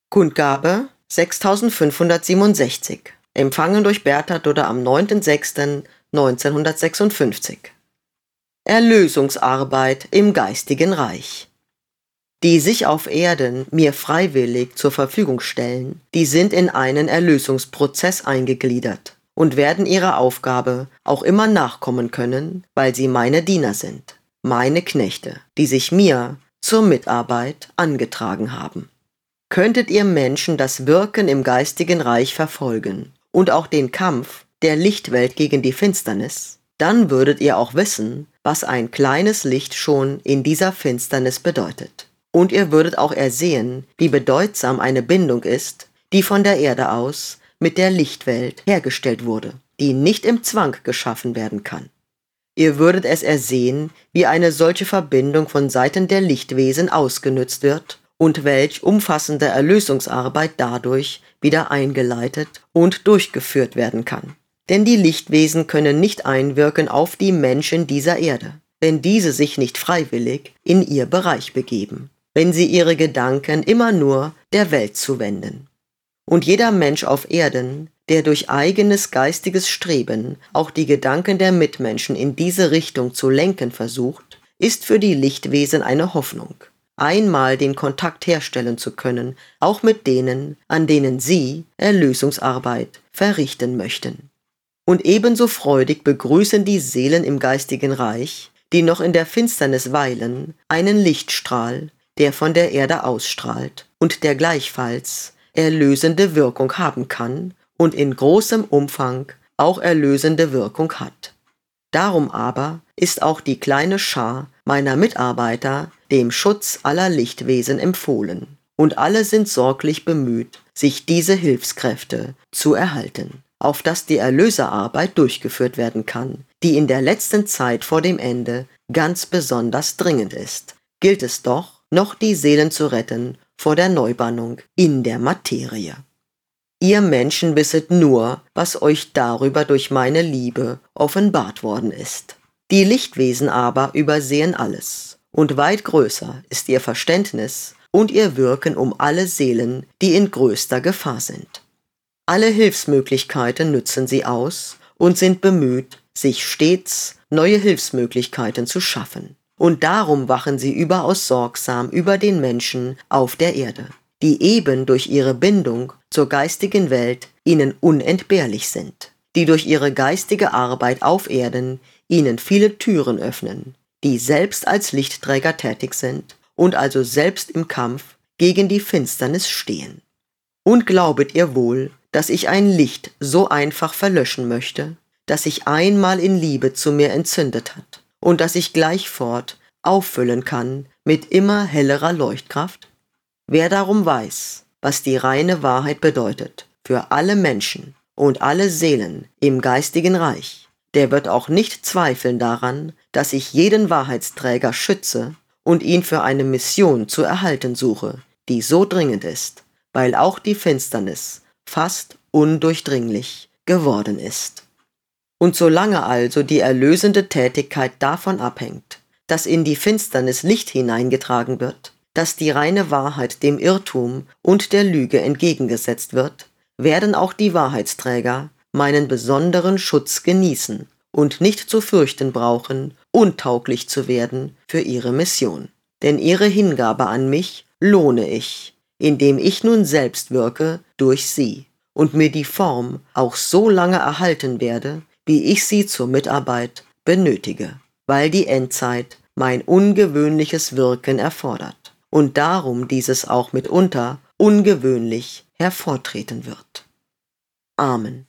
Kundgabe 6567, empfangen durch Bertha Dudde am 9.06.1956. Erlösungsarbeit im geistigen Reich. Die sich auf Erden mir freiwillig zur Verfügung stellen, die sind in einen Erlösungsprozess eingegliedert und werden ihrer Aufgabe auch immer nachkommen können, weil sie meine Diener sind, meine Knechte, die sich mir zur Mitarbeit angetragen haben. Könntet ihr Menschen das Wirken im geistigen Reich verfolgen und auch den Kampf der Lichtwelt gegen die Finsternis, dann würdet ihr auch wissen, was ein kleines Licht schon in dieser Finsternis bedeutet. Und ihr würdet auch ersehen, wie bedeutsam eine Bindung ist, die von der Erde aus mit der Lichtwelt hergestellt wurde, die nicht im Zwang geschaffen werden kann. Ihr würdet es ersehen, wie eine solche Verbindung von Seiten der Lichtwesen ausgenützt wird und welch umfassende Erlösungsarbeit dadurch wieder eingeleitet und durchgeführt werden kann. Denn die Lichtwesen können nicht einwirken auf die Menschen dieser Erde, wenn diese sich nicht freiwillig in ihr Bereich begeben, wenn sie ihre Gedanken immer nur der Welt zuwenden. Und jeder Mensch auf Erden, der durch eigenes geistiges Streben auch die Gedanken der Mitmenschen in diese Richtung zu lenken versucht, ist für die Lichtwesen eine Hoffnung, einmal den Kontakt herstellen zu können, auch mit denen, an denen sie Erlösungsarbeit verrichten möchten. Und ebenso freudig begrüßen die Seelen im geistigen Reich, die noch in der Finsternis weilen, einen Lichtstrahl, der von der Erde ausstrahlt und der gleichfalls erlösende Wirkung haben kann und in großem Umfang auch erlösende Wirkung hat. Darum aber ist auch die kleine Schar meiner Mitarbeiter dem Schutz aller Lichtwesen empfohlen, und alle sind sorglich bemüht, sich diese Hilfskräfte zu erhalten, auf dass die Erlöserarbeit durchgeführt werden kann, die in der letzten Zeit vor dem Ende ganz besonders dringend ist. Gilt es doch, noch die Seelen zu retten vor der Neubannung in der Materie. Ihr Menschen wisset nur, was euch darüber durch meine Liebe offenbart worden ist. Die Lichtwesen aber übersehen alles, und weit größer ist ihr Verständnis und ihr Wirken um alle Seelen, die in größter Gefahr sind. Alle Hilfsmöglichkeiten nützen sie aus und sind bemüht, sich stets neue Hilfsmöglichkeiten zu schaffen. Und darum wachen sie überaus sorgsam über den Menschen auf der Erde, die eben durch ihre Bindung zur geistigen Welt ihnen unentbehrlich sind, die durch ihre geistige Arbeit auf Erden ihnen viele Türen öffnen, die selbst als Lichtträger tätig sind und also selbst im Kampf gegen die Finsternis stehen. Und glaubet ihr wohl, dass ich ein Licht so einfach verlöschen möchte, das sich einmal in Liebe zu mir entzündet hat und das ich gleichfort auffüllen kann mit immer hellerer Leuchtkraft? Wer darum weiß, was die reine Wahrheit bedeutet für alle Menschen und alle Seelen im geistigen Reich, der wird auch nicht zweifeln daran, dass ich jeden Wahrheitsträger schütze und ihn für eine Mission zu erhalten suche, die so dringend ist, weil auch die Finsternis fast undurchdringlich geworden ist. Und solange also die erlösende Tätigkeit davon abhängt, dass in die Finsternis Licht hineingetragen wird, dass die reine Wahrheit dem Irrtum und der Lüge entgegengesetzt wird, werden auch die Wahrheitsträger meinen besonderen Schutz genießen und nicht zu fürchten brauchen, untauglich zu werden für ihre Mission. Denn ihre Hingabe an mich lohne ich, indem ich nun selbst wirke durch sie und mir die Form auch so lange erhalten werde, wie ich sie zur Mitarbeit benötige, weil die Endzeit mein ungewöhnliches Wirken erfordert und darum dieses auch mitunter ungewöhnlich hervortreten wird. Amen.